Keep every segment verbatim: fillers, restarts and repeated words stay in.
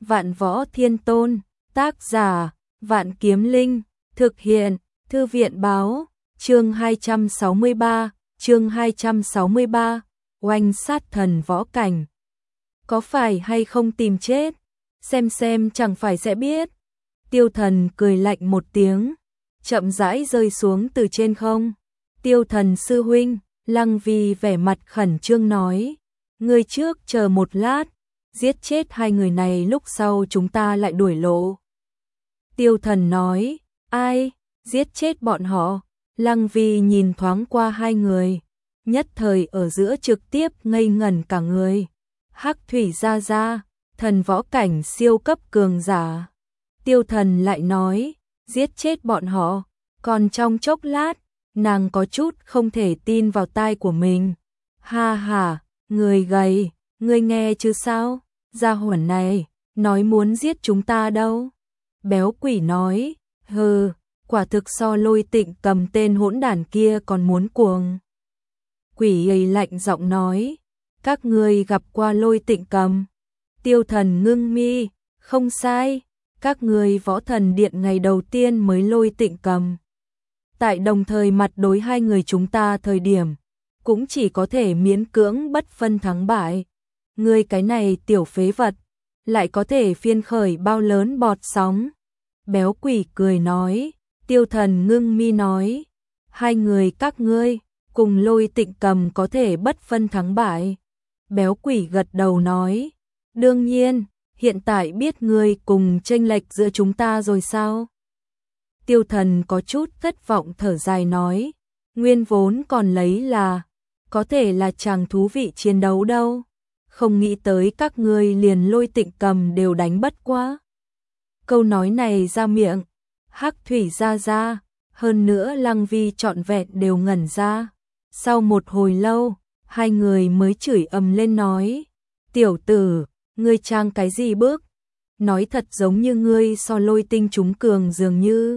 Vạn Võ Thiên Tôn, tác giả, Vạn Kiếm Linh, thực hiện, Thư viện báo, chương hai trăm sáu mươi ba, chương hai trăm sáu mươi ba, oanh sát thần võ cảnh. Có phải hay không tìm chết? Xem xem chẳng phải sẽ biết. Tiêu Thần cười lạnh một tiếng, chậm rãi rơi xuống từ trên không. Tiêu Thần sư huynh, Lăng Vi vẻ mặt khẩn trương nói, ngươi trước chờ một lát, giết chết hai người này lúc sau chúng ta lại đuổi lộ. Tiêu Thần nói, ai, giết chết bọn họ? Lăng Vi nhìn thoáng qua hai người, nhất thời ở giữa trực tiếp ngây ngẩn cả người. Hắc Thủy Gia Gia, thần võ cảnh siêu cấp cường giả. Tiêu Thần lại nói, giết chết bọn họ. Còn trong chốc lát, nàng có chút không thể tin vào tai của mình. Ha ha, người gầy, ngươi nghe chứ sao? Gia hỏa này, nói muốn giết chúng ta đâu. Béo quỷ nói, hừ, quả thực so Lôi Tịnh Cầm tên hỗn đản kia còn muốn cuồng. Quỷ ấy lạnh giọng nói, các ngươi gặp qua Lôi Tịnh Cầm? Tiêu Thần ngưng mi, không sai, các ngươi Võ Thần Điện ngày đầu tiên mới Lôi Tịnh Cầm. Tại đồng thời mặt đối hai người chúng ta thời điểm, cũng chỉ có thể miễn cưỡng bất phân thắng bại. Ngươi cái này tiểu phế vật, lại có thể phiên khởi bao lớn bọt sóng. Béo quỷ cười nói, Tiêu Thần ngưng mi nói, hai người các ngươi, cùng Lôi Tịnh Cầm có thể bất phân thắng bại. Béo quỷ gật đầu nói, đương nhiên, hiện tại biết ngươi cùng chênh lệch giữa chúng ta rồi sao? Tiêu Thần có chút thất vọng thở dài nói, nguyên vốn còn lấy là, có thể là chẳng thú vị chiến đấu đâu. Không nghĩ tới các ngươi liền Lôi Tịnh Cầm đều đánh bất quá. Câu nói này ra miệng, Hắc Thủy Gia Gia, hơn nữa Lăng Vi trọn vẹn đều ngẩn ra. Sau một hồi lâu, hai người mới chửi ầm lên nói, tiểu tử, ngươi trang cái gì bước? Nói thật giống như ngươi so Lôi Tinh chúng cường dường như.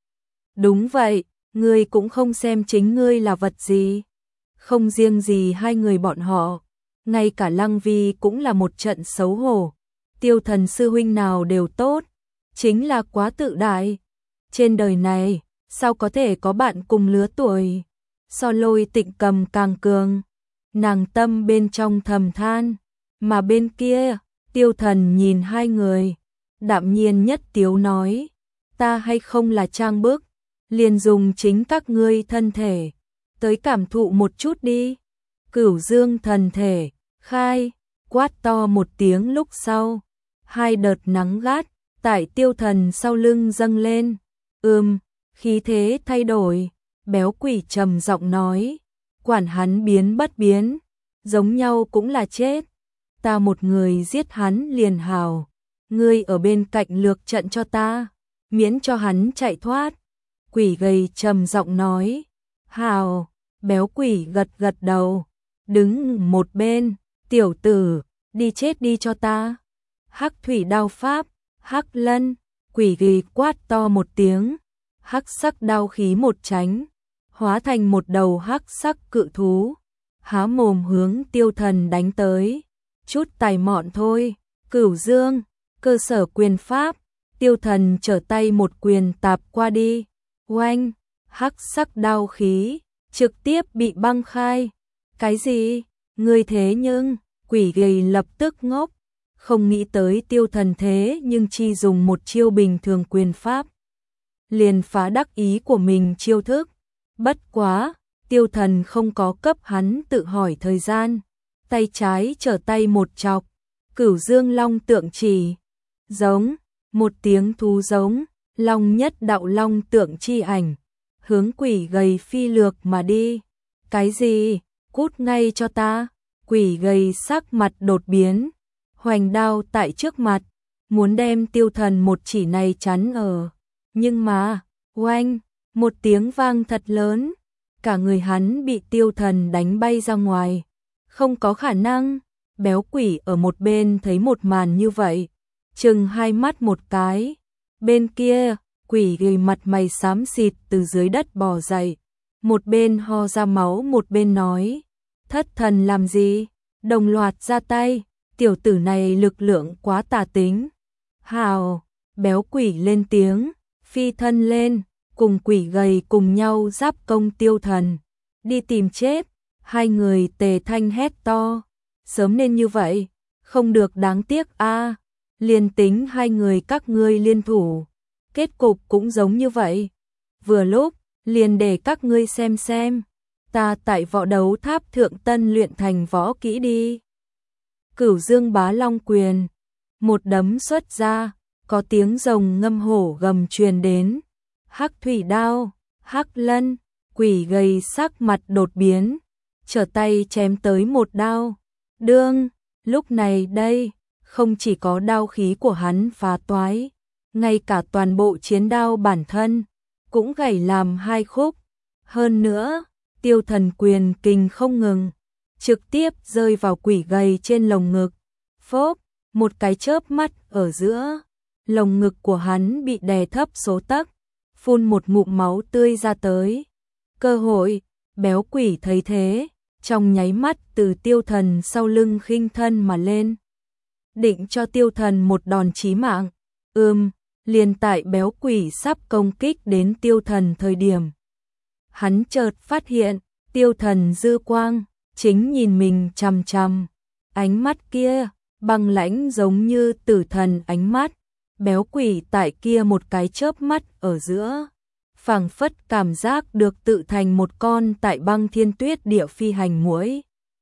Đúng vậy, ngươi cũng không xem chính ngươi là vật gì. Không riêng gì hai người bọn họ, ngay cả Lăng Vi cũng là một trận xấu hổ. Tiêu Thần sư huynh nào đều tốt, chính là quá tự đại. Trên đời này, sao có thể có bạn cùng lứa tuổi, so Lôi Tịnh Cầm càng cường. Nàng tâm bên trong thầm than, mà bên kia, Tiêu Thần nhìn hai người, đạm nhiên nhất tiếu nói, ta hay không là trang bức, liền dùng chính các ngươi thân thể, tới cảm thụ một chút đi. Cửu Dương thần thể, khai, quát to một tiếng lúc sau, hai đợt nắng gắt, tại Tiêu Thần sau lưng dâng lên, ưm, khí thế thay đổi, béo quỷ trầm giọng nói, quản hắn biến bất biến, giống nhau cũng là chết, ta một người giết hắn liền hào, ngươi ở bên cạnh lược trận cho ta, miễn cho hắn chạy thoát. Quỷ gầy trầm giọng nói, hào, béo quỷ gật gật đầu, đứng một bên, tiểu tử, đi chết đi cho ta. Hắc thủy đao pháp, Hắc Lân, quỷ gầy quát to một tiếng, hắc sắc đao khí một tránh, hóa thành một đầu hắc sắc cự thú, há mồm hướng Tiêu Thần đánh tới. Chút tài mọn thôi, Cửu Dương, cơ sở quyền pháp. Tiêu Thần trở tay một quyền tạp qua đi, oanh, hắc sắc đao khí trực tiếp bị băng khai. Cái gì? Ngươi thế nhưng, quỷ gầy lập tức ngốc, không nghĩ tới Tiêu Thần thế nhưng chi dùng một chiêu bình thường quyền pháp, liền phá đắc ý của mình chiêu thức. Bất quá, Tiêu Thần không có cấp hắn tự hỏi thời gian, tay trái trở tay một chọc, Cửu Dương Long tượng chỉ, giống, một tiếng thú giống, long nhất đạo long tượng chi ảnh, hướng quỷ gầy phi lược mà đi. Cái gì? Cút ngay cho ta. Quỷ gầy sắc mặt đột biến, hoành đao tại trước mặt, muốn đem Tiêu Thần một chỉ này chắn ở. Nhưng mà, oanh, một tiếng vang thật lớn, cả người hắn bị Tiêu Thần đánh bay ra ngoài. Không có khả năng. Béo quỷ ở một bên thấy một màn như vậy, chừng hai mắt một cái. Bên kia, quỷ gầy mặt mày xám xịt từ dưới đất bò dậy, một bên ho ra máu một bên nói, thất thần làm gì? Đồng loạt ra tay, tiểu tử này lực lượng quá tà tính, Hào, béo quỷ lên tiếng, phi thân lên, cùng quỷ gầy cùng nhau giáp công Tiêu Thần. Đi tìm chết, hai người tề thanh hét to. Sớm nên như vậy, không được đáng tiếc a. Liền tính hai người các ngươi liên thủ, kết cục cũng giống như vậy. Vừa lúc, liền để các ngươi xem xem, ta tại võ đấu tháp thượng tân luyện thành võ kỹ đi. Cửu Dương Bá Long Quyền, một đấm xuất ra, có tiếng rồng ngâm hổ gầm truyền đến. Hắc thủy đao, hắc lân, quỷ gầy sắc mặt đột biến, trở tay chém tới một đao. Đương, lúc này đây, không chỉ có đao khí của hắn phá toái, ngay cả toàn bộ chiến đao bản thân cũng gãy làm hai khúc. Hơn nữa, Tiêu Thần quyền kình không ngừng, trực tiếp rơi vào quỷ gầy trên lồng ngực. Phốp, một cái chớp mắt ở giữa, lồng ngực của hắn bị đè thấp số tấc, phun một ngụm máu tươi ra tới. Cơ hội, béo quỷ thấy thế, trong nháy mắt từ Tiêu Thần sau lưng khinh thân mà lên, định cho Tiêu Thần một đòn chí mạng. Ừm, liền tại béo quỷ sắp công kích đến Tiêu Thần thời điểm, hắn chợt phát hiện, Tiêu Thần dư quang, chính nhìn mình chằm chằm. Ánh mắt kia, băng lãnh giống như tử thần ánh mắt. Béo quỷ tại kia một cái chớp mắt ở giữa, phảng phất cảm giác được tự thành một con tại băng thiên tuyết địa phi hành muỗi.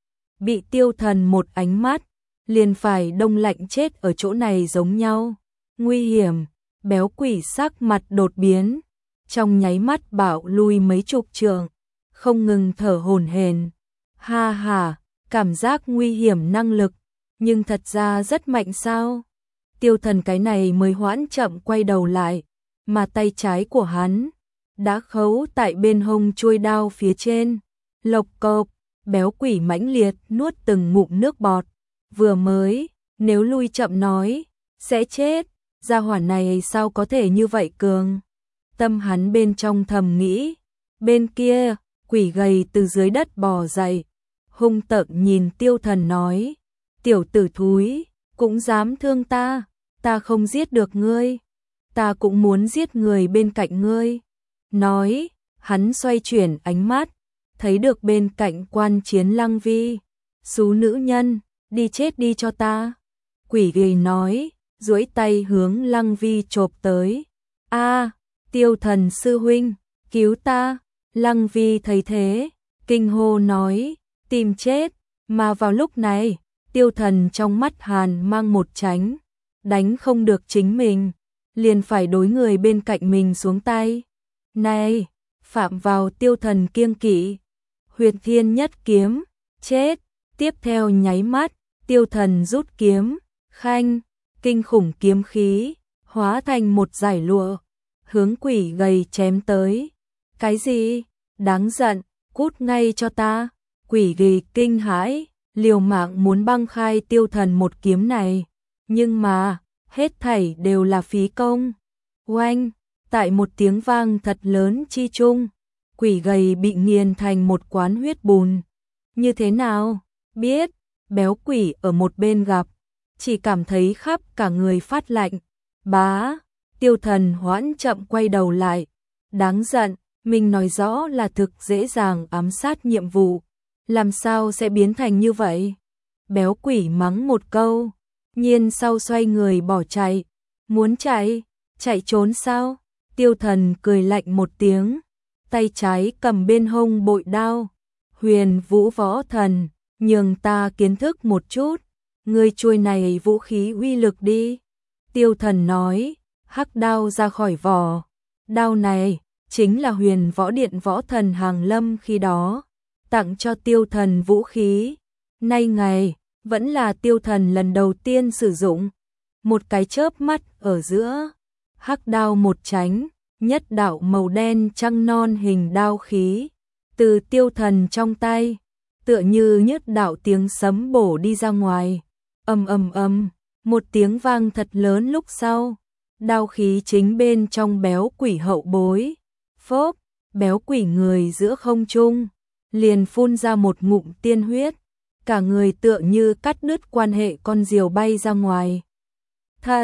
Bị Tiêu Thần một ánh mắt, liền phải đông lạnh chết ở chỗ này giống nhau. Nguy hiểm, béo quỷ sắc mặt đột biến, trong nháy mắt bạo lui mấy chục trượng, không ngừng thở hổn hển. Ha ha, cảm giác nguy hiểm năng lực, nhưng thật ra rất mạnh sao? Tiêu Thần cái này mới hoãn chậm quay đầu lại, mà tay trái của hắn đã khấu tại bên hông chuôi đao phía trên. Lộc cộc, béo quỷ mãnh liệt nuốt từng ngụm nước bọt. Vừa mới, nếu lui chậm nói, sẽ chết. Gia hỏa này sao có thể như vậy cường? Tâm hắn bên trong thầm nghĩ. Bên kia, quỷ gầy từ dưới đất bò dậy, hung tợn nhìn Tiêu Thần nói, tiểu tử thúi, cũng dám thương ta, ta không giết được ngươi, ta cũng muốn giết người bên cạnh ngươi. Nói, hắn xoay chuyển ánh mắt, thấy được bên cạnh quan chiến Lăng Vi. Xú nữ nhân, đi chết đi cho ta. Quỷ gầy nói, duỗi tay hướng Lăng Vi chộp tới. A, Tiêu Thần sư huynh, cứu ta. Lăng Vi thấy thế, kinh hô nói, tìm chết. Mà vào lúc này, Tiêu Thần trong mắt hàn mang một tránh, đánh không được chính mình, liền phải đối người bên cạnh mình xuống tay. Này, phạm vào Tiêu Thần kiêng kỵ, Huyền Thiên nhất kiếm, chết. Tiếp theo nháy mắt, Tiêu Thần rút kiếm, khanh, kinh khủng kiếm khí, hóa thành một dải lụa, hướng quỷ gầy chém tới. Cái gì? Đáng giận, cút ngay cho ta. Quỷ gầy kinh hãi, liều mạng muốn băng khai Tiêu Thần một kiếm này, nhưng mà, hết thảy đều là phí công. Oanh, tại một tiếng vang thật lớn chi chung, quỷ gầy bị nghiền thành một quán huyết bùn. Như thế nào? Biết, béo quỷ ở một bên gặp, chỉ cảm thấy khắp cả người phát lạnh. Bá, Tiêu Thần hoãn chậm quay đầu lại. Đáng giận, mình nói rõ là thực dễ dàng ám sát nhiệm vụ, làm sao sẽ biến thành như vậy? Béo quỷ mắng một câu, nhiên sau xoay người bỏ chạy. Muốn chạy? Chạy trốn sao? Tiêu Thần cười lạnh một tiếng, tay trái cầm bên hông bội đao. Huyền Vũ Võ Thần, nhường ta kiến thức một chút, ngươi chuôi này vũ khí uy lực đi. Tiêu Thần nói, hắc đao ra khỏi vỏ. Đao này chính là Huyền Võ Điện Võ Thần Hàng Lâm khi đó tặng cho Tiêu Thần vũ khí. Nay ngày, vẫn là Tiêu Thần lần đầu tiên sử dụng. Một cái chớp mắt ở giữa, hắc đao một tránh, nhất đạo màu đen trăng non hình đao khí từ Tiêu Thần trong tay, tựa như nhất đạo tiếng sấm bổ đi ra ngoài. Ầm ầm ầm, một tiếng vang thật lớn lúc sau, đao khí chính bên trong béo quỷ hậu bối. Phốp, béo quỷ người giữa không trung, liền phun ra một ngụm tiên huyết, cả người tựa như cắt đứt quan hệ con diều bay ra ngoài. Thật,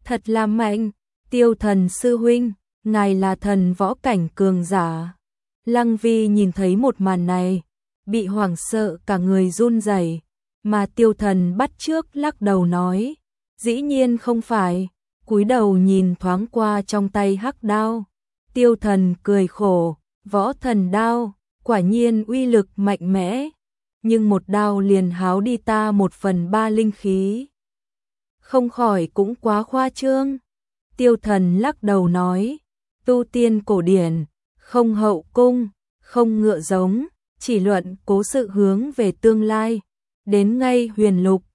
Thật là mạnh, Tiêu Thần sư huynh, ngài là thần võ cảnh cường giả. Lăng Vi nhìn thấy một màn này, bị hoảng sợ cả người run rẩy, mà Tiêu Thần bắt chước lắc đầu nói, dĩ nhiên không phải, cúi đầu nhìn thoáng qua trong tay hắc đao. Tiêu Thần cười khổ, võ thần đao, quả nhiên uy lực mạnh mẽ, nhưng một đao liền háo đi ta một phần ba linh khí. Không khỏi cũng quá khoa trương. Tiêu Thần lắc đầu nói, tu tiên cổ điển, không hậu cung, không ngựa giống, chỉ luận cố sự hướng về tương lai. Đến ngay huyền lục,